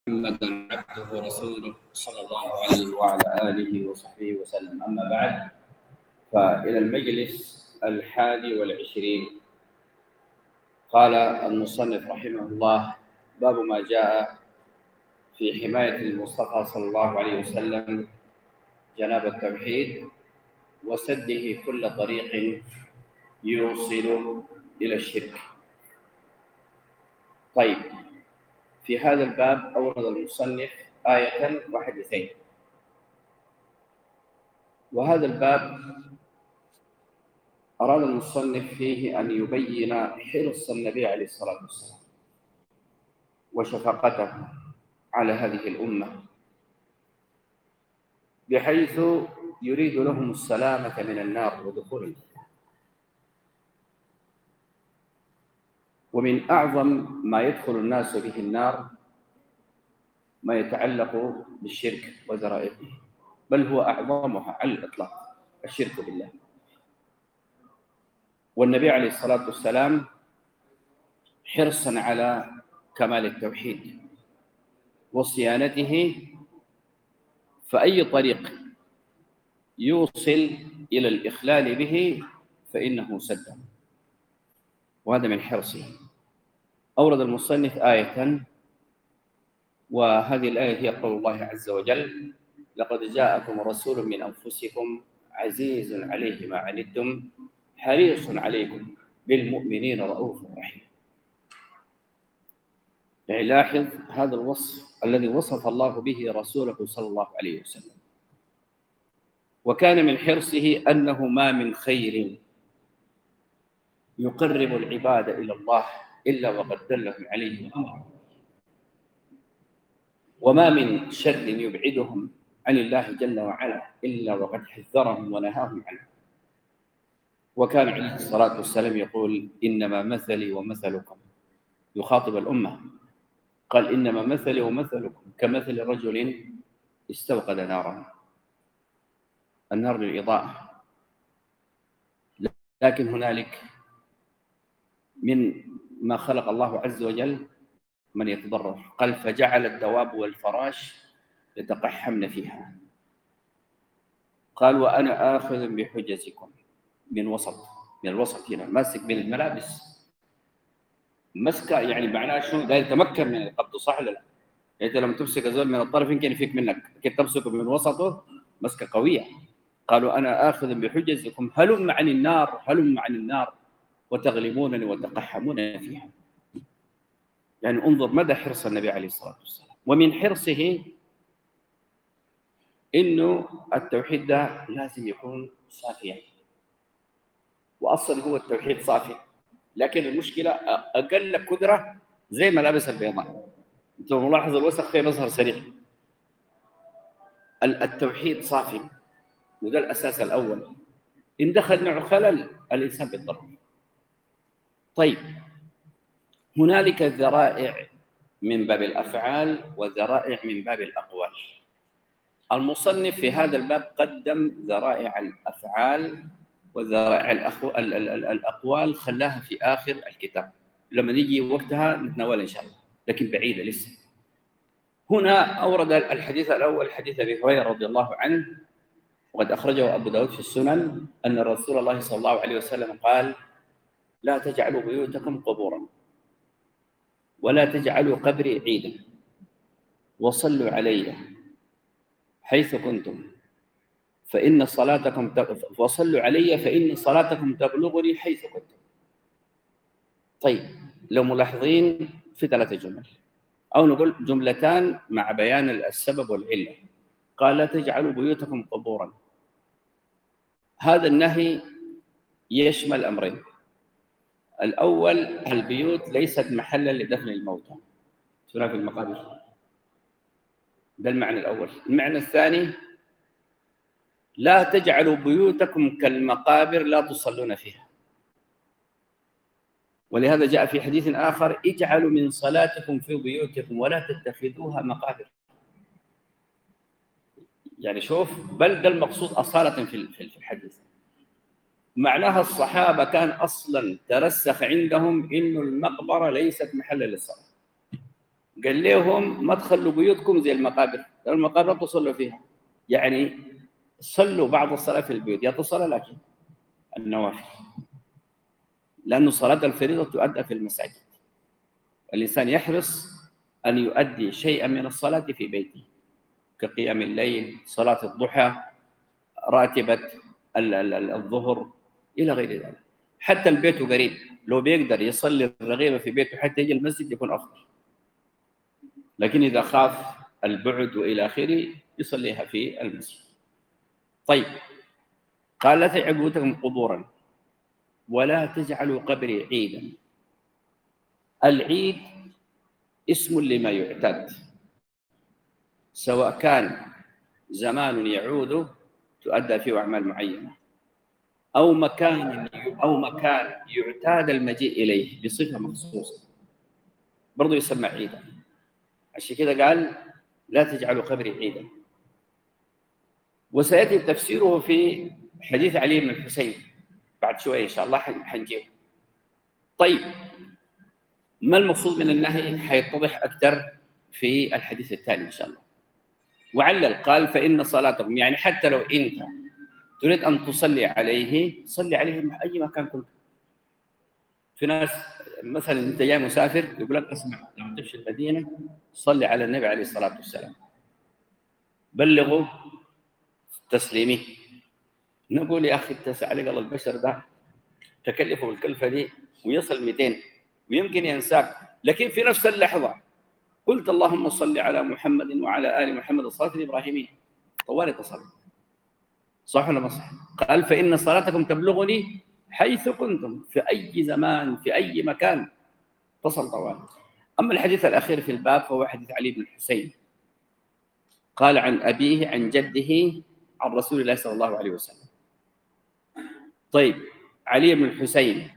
محمدا عبده ورسوله صلى الله عليه وعلى آله وصحبه وسلم. أما بعد، فإلى المجلس 21. قال المصنف رحمه الله: باب ما جاء في حماية المصطفى صلى الله عليه وسلم جناب التوحيد وسده كل طريق يوصل إلى الشرك. طيب، في هذا الباب أورد المصنف آية وحديثين، وهذا الباب أراد المصنف فيه أن يبين حرص النبي عليه الصلاة والسلام وشفقته على هذه الأمة، بحيث يريد لهم السلامة من النار ودخول الجنة. ومن أعظم ما يدخل الناس به النار ما يتعلق بالشرك وذرائعه، بل هو أعظمها على الإطلاق، الشرك بالله. والنبي عليه الصلاة والسلام حرصا على كمال التوحيد وصيانته، فأي طريق يوصل إلى الإخلال به فإنه سد، وهذا من حرصه. أورد المصنف آية، وهذه الآية هي قول الله عز وجل: لقد جاءكم رسول من أنفسكم عزيز عليه ما عنتم حريص عليكم بالمؤمنين رؤوف رحيم. يعني لاحظ هذا الوصف الذي وصف الله به رسوله صلى الله عليه وسلم، وكان من حرصه أنه ما من خير يقرب العباد إلى الله إلا وقد دلهم عليه أمره، وما من شر يبعدهم عن الله جل وعلا إلا وقد حذرهم ونهاهم عنه. وكان عليه الصلاة والسلام يقول: إنما مثلي ومثلكم، يخاطب الأمة، قال: إنما مثلي ومثلكم كمثل رجل استوقد نارا. النار للإضاءة، لكن هنالك من ما خلق الله عز وجل من يتضرر، قال: فجعل الدواب والفراش يتقحمن فيها. قال: وأنا آخذ بحجزكم، من الوسط هنا، ماسك من الملابس. مسكة يعني معناه شنو؟ لا يتمكن من القبض، صح ولا لا؟ يعني لما تمسك الزول من الطرف يمكن يفيك منك، لكن تمسكه من وسطه مسكة قوية. قالوا: أنا آخذ بحجزكم هلم عن النار، هلم عن النار وتغلبونني وتقحمون فيها. يعني انظر مدى حرص النبي عليه الصلاة والسلام. ومن حرصه إنه التوحيد ده لازم يكون صافيا، وأصلا هو التوحيد صافي، لكن المشكلة أقل قدرة زي ملابس البيضاء. أنت ملاحظ الوسخ فيه مظهر سريع. التوحيد صافي، وده الأساس الأول. إن دخل نوع خلل الإنسان بيتضرر. طيب، هنالك ذرائع من باب الأفعال وذرائع من باب الأقوال. المصنف في هذا الباب قدم ذرائع الأفعال، وذرائع الأقوال خلاها في آخر الكتاب، لما نيجي وقتها نتناولها إن شاء الله، لكن بعيدة لسه. هنا أورد الحديث الأول، حديث أبي هريرة رضي الله عنه، وقد أخرجه أبو داود في السنن، أن رسول الله صلى الله عليه وسلم قال: لا تجعلوا بيوتكم قبورا، ولا تجعلوا قبري عيدا، وصلوا علي حيث كنتم فإن صلاتكم وصلوا علي فإن صلاتكم تبلغني حيث كنتم. طيب، لو ملاحظين في 3 جمل، أو نقول جملتان مع بيان السبب والعلة. قال: لا تجعلوا بيوتكم قبورا. هذا النهي يشمل أمرين. الأول، البيوت ليست محلا لدفن الموتى، في المقابر، ده المعنى الأول. المعنى الثاني: لا تجعلوا بيوتكم كالمقابر لا تصلون فيها. ولهذا جاء في حديث آخر: اجعلوا من صلاتكم في بيوتكم ولا تتخذوها مقابر. يعني شوف، بل ده المقصود أصالة في الحديث. معناها الصحابة كان أصلا ترسخ عندهم إنه المقبرة ليست محلا للصلاة، قال لهم ما تخلوا بيوتكم زي المقابر، المقابر تصلوا فيها، يعني صلوا بعض الصلاة في البيوت، يتصل لكن النوافل، لأن صلاة الفريضة تؤدى في المساجد. الإنسان يحرص أن يؤدي شيئا من الصلاة في بيته كقيام الليل، صلاة الضحى، راتبة الظهر إلى غير ذلك. حتى البيت قريب، لو بيقدر يصلي الرغيبة في بيته حتى يجي المسجد يكون أفضل، لكن إذا خاف البعد وإلى آخره يصليها في المسجد. طيب، قال لا تجعلوا بيوتكم قبورا ولا تجعلوا قبري عيدا. العيد اسم لما يعتاد، سواء كان زمان يعود تؤدى فيه أعمال معينة، أو مكان يعتاد المجيء إليه بصفة مخصوصة، برضو يسمى عيدا. عشان كده قال لا تجعلوا قبري عيدا. وسيأتي تفسيره في حديث علي بن الحسين بعد شوية إن شاء الله حنجيب. طيب، ما المقصود من النهي حيتضح أكثر في الحديث الثاني إن شاء الله. وعلل قال فإن صلاتكم، يعني حتى لو أنت تريد أن تصلي عليه صلي عليه أي مكان كنت. في ناس مثلا أنت جاي مسافر يقول لك اسمع لما تمشي المدينة صلي على النبي عليه الصلاة والسلام، بلغوا تسليمه. نقول يا أخي اتسع لك الله، البشر ده تكلفه بالكلفة دي ويصل 200 ويمكن ينساك، لكن في نفس اللحظة قلت اللهم صل على محمد وعلى آل محمد الصلاة الإبراهيمية طوال تصلي. صح ولا ما صح؟ قال فإن صلاتكم تبلغني حيث كنتم، في أي زمان في أي مكان تصل طوال. أما الحديث الأخير في الباب فهو حديث علي بن الحسين، قال عن أبيه عن جده عن رسول الله صلى الله عليه وسلم. طيب، علي بن الحسين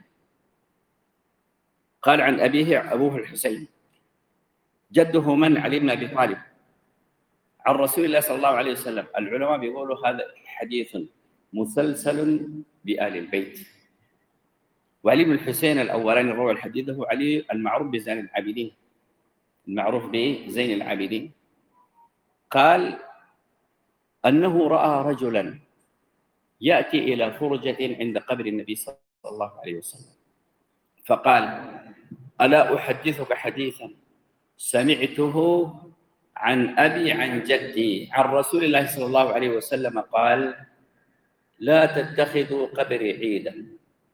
قال عن أبيه أبوه الحسين، جده من؟ علي بن أبي طالب، عن رسول الله صلى الله عليه وسلم. العلماء بيقولوا هذا حديث مسلسل بآل البيت. وعلي بن الحسين الأولاني روى الحديث هو علي المعروف بزين العابدين، المعروف بزين العابدين. قال أنه رأى رجلا يأتي إلى فرجة عند قبر النبي صلى الله عليه وسلم، فقال ألا أحدثك حديثا سمعته عن أبي عن جدي عن رسول الله صلى الله عليه وسلم قال لا تتخذوا قبري عيدا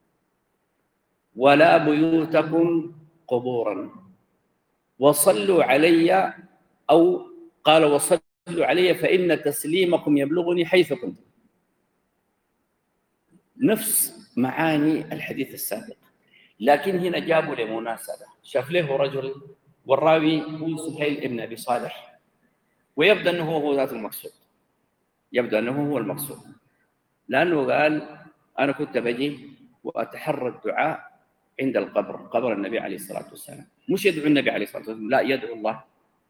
ولا بيوتكم قبورا وصلوا علي، أو قال وصلوا علي فإن تسليمكم يبلغني حيث كنتم. نفس معاني الحديث السابق، لكن هنا جابوا لمناسبة. شاف له رجل والراوي هو سهيل بن أبي صالح، ويبدو أنه هو ذات المقصود، يبدو أنه هو المقصود، لأنه قال أنا كنت بجي وأتحرى الدعاء عند القبر، قبر النبي عليه الصلاة والسلام، مش يدعو النبي عليه الصلاة والسلام، لا يدعو الله.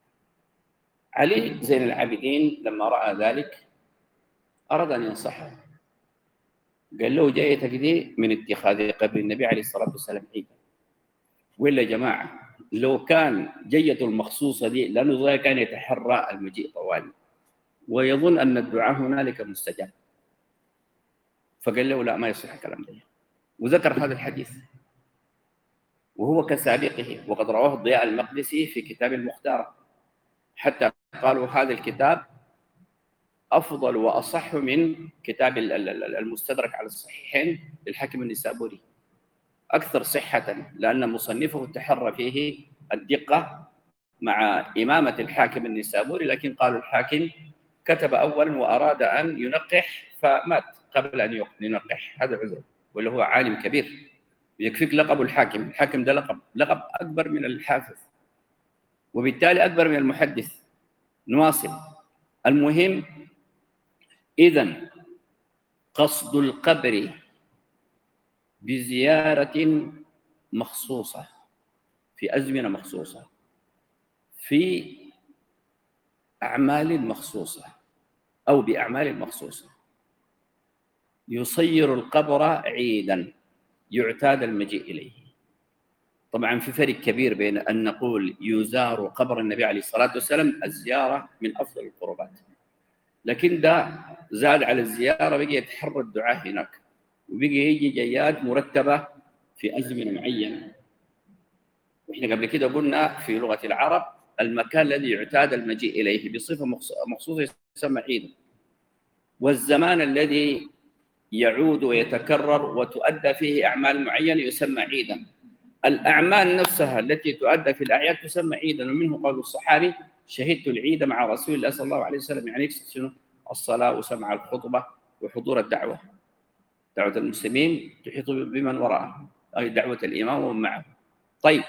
علي زين العابدين لما رأى ذلك أراد أن ينصحه، قال له جايتك دي من اتخاذ قبر النبي عليه الصلاة والسلام عيدا، ولا جماعة لو كان جيته المخصوصة دي، لأنه كان يتحرى المجيء طوالي ويظن أن الدعاء هنالك مستجاب، فقال له لا ما يصح الكلام ده، وذكر هذا الحديث وهو كسابقه، وقد رواه الضياء المقدسي في كتاب المختارة، حتى قالوا هذا الكتاب أفضل وأصح من كتاب المستدرك على الصحيحين للحاكم النسابوري، أكثر صحة، لأن مصنفه تحرى فيه الدقة مع إمامة الحاكم النسابوري، لكن قالوا الحاكم كتب أولا وأراد أن ينقح فمات قبل أن ينقح، هذا عذر، ولا هو عالم كبير يكفيك لقب الحاكم، الحاكم ده لقب أكبر من الحافظ وبالتالي أكبر من المحدث. نواصل. المهم، إذن قصد القبر بزيارة مخصوصة في أزمنة مخصوصة في أعمال مخصوصة أو بأعمال مخصوصة يصير القبر عيدا يعتاد المجيء إليه. طبعا في فرق كبير بين أن نقول يزار قبر النبي عليه الصلاة والسلام، الزيارة من أفضل القربات، لكن ده زاد على الزيارة، بقي يتحرى الدعاء هناك، وبقي يجي جياد مرتبة في أزمنة معينة. وإحنا قبل كده قلنا في لغة العرب المكان الذي يعتاد المجيء إليه بصفة مخصوصة يسمى عيدا، والزمان الذي يعود ويتكرر وتؤدى فيه أعمال معينة يسمى عيدا. الأعمال نفسها التي تؤدى في الأعياد تسمى عيدا، ومنه قول الصحابي: شهدت العيد مع رسول الله صلى الله عليه وسلم. يعني يقصد شنو؟ الصلاة وسمع الخطبة وحضور الدعوة، دعوة المسلمين تحيط بمن وراءه، أي دعوة الإمام ومن معه. طيب،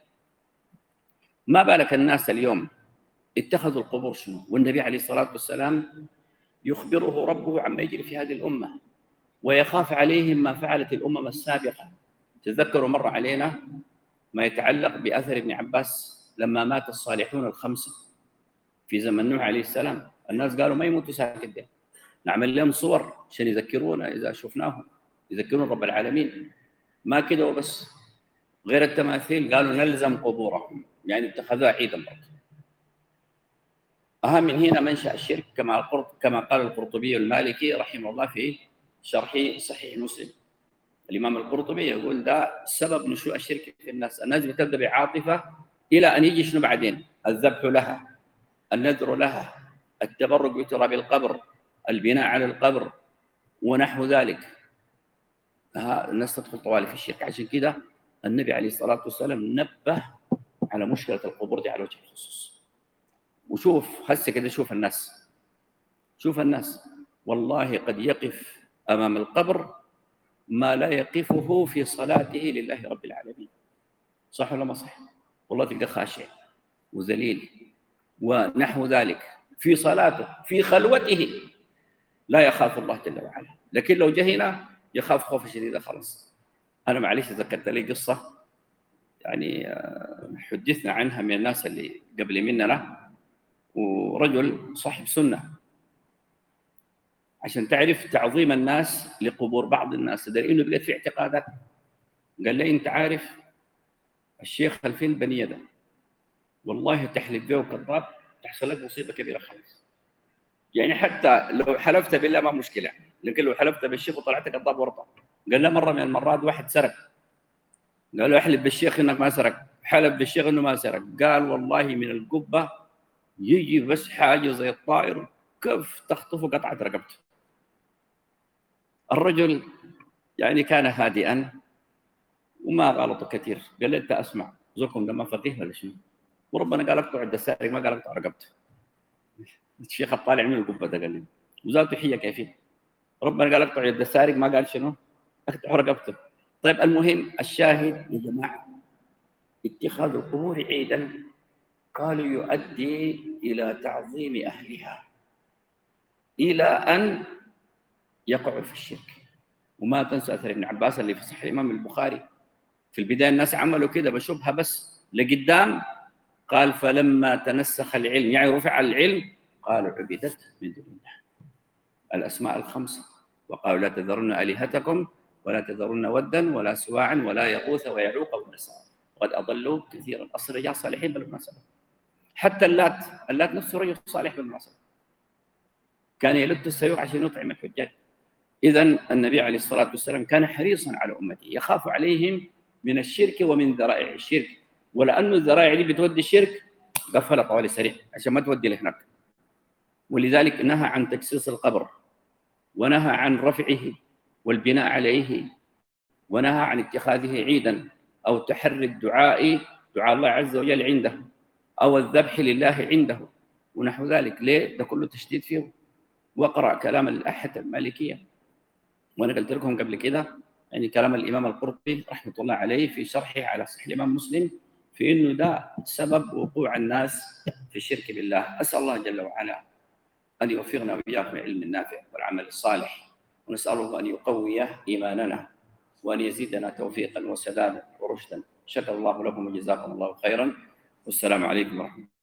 ما بالك الناس اليوم اتخذوا القبور شنو؟ والنبي عليه الصلاة والسلام يخبره ربه عما يجري في هذه الأمة، ويخاف عليهم ما فعلت الأمم السابقة. تذكروا مر علينا ما يتعلق بأثر ابن عباس لما مات الصالحون الخمسة في زمن نوح عليه السلام. الناس قالوا ما يموتوا ساكت، نعمل لهم صور عشان يذكرونا إذا شفناهم، يذكرون رب العالمين. ما كده وبس، غير التماثيل قالوا نلزم قبورهم، يعني اتخذوها عيدا برضه. من هنا منشأ الشرك، كما قال القرطبي المالكي رحمه الله في شرح صحيح مسلم. الإمام القرطبي يقول ده سبب نشوء الشرك في الناس. الناس بتبدأ بعاطفة إلى أن يجي شنو بعدين؟ الذبح لها، النذر لها، التبرك بتراب القبر، البناء على القبر ونحو ذلك. الناس تدخل طوالي في الشرك. عشان كده النبي عليه الصلاة والسلام نبه على مشكلة القبور دي على وجه الخصوص. وشوف هسه كده، شوف الناس والله قد يقف أمام القبر ما لا يقفه في صلاته لله رب العالمين. صح ولا ما صح؟ والله تلقى خاشع وذليل ونحو ذلك في صلاته في خلوته، لا يخاف الله جل وعلا. لكن لو جهنا يخاف خوفا شديدا. خلاص، أنا معلش ذكرت لي قصة يعني حدثنا عنها من الناس اللي قبل مننا، ورجل صاحب سنة، عشان تعرف تعظيم الناس لقبور بعض الناس، ده إنه بقت في اعتقادات. قال لي: أنت عارف الشيخ الفين البنية ده والله تحلف به وكذاب تحصل لك مصيبة كبيرة خالص. يعني حتى لو حلفت بالله ما مشكلة، لكن لو حلفت بالشيخ وطلعت كذاب ورطة. قال له مرة من المرات واحد سرق، قال له: احلف بالشيخ انك ما سرق. حلف بالشيخ انه ما سرق. قال: والله من القبة يجي بس حاجة زي الطائر كيف تخطفه قطعة رقبته. الرجل يعني كان هادئا وما غلطه كثير. قال له: انت اسمع، زوجكم ده ما فقيه ولا شنو؟ وربنا قال اقطع عند السارق، ما قال اقطع رقبته. الشيخ الطالع من القبة ده قال لي وزارته حية كيفية. ربنا قال اقطع يد السارق، ما قال شنو؟ اقطع رقبته. طيب، المهم الشاهد يا جماعة، اتخاذ القبور عيدا قالوا يؤدي إلى تعظيم أهلها، إلى أن يقعوا في الشرك. وما تنسى أثر ابن عباس اللي في صحيح الإمام البخاري. في البداية الناس عملوا كده بشبهة بس لقدام، قال: فلما تنسخ العلم، يعني رفع العلم، قالوا عبدت من دون الله الأسماء الخمسة، وقالوا: لا تذرن آلهتكم ولا تذرن ودا ولا سواعا ولا يغوث ويعوق ونسرا وقد أضلوا كثيرا. أصل رجال صالحين بالمناسبة. حتى اللات نفسه رجل صالح بالمناسبة، كان يلد السيوف عشان يطعم الحجاج. إذن النبي عليه الصلاة والسلام كان حريصا على أمته، يخاف عليهم من الشرك ومن ذرائع الشرك، ولأنه الذرائع دي بتودي الشرك قفلها طوالي سريع عشان ما تودي لهناك. ولذلك نهى عن تكسيس القبر، ونهى عن رفعه والبناء عليه، ونهى عن اتخاذه عيدا أو تحري الدعاء، دعاء الله عز وجل عنده، أو الذبح لله عنده ونحو ذلك. ليه؟ ده كله تشديد فيه. واقرأ كلام الأحد المالكية، وأنا قلت لكم قبل كده يعني كلام الإمام القرطبي رحمة الله عليه في شرحه على صحيح الإمام مسلم، في إنه ده سبب وقوع الناس في الشرك بالله. أسأل الله جل وعلا أن يوفقنا وإياكم العلم النافع والعمل الصالح، ونسأله أن يقوي إيماننا وأن يزيدنا توفيقا وسدادا ورشدا. شكر الله لكم وجزاكم الله خيرا، والسلام عليكم ورحمة الله.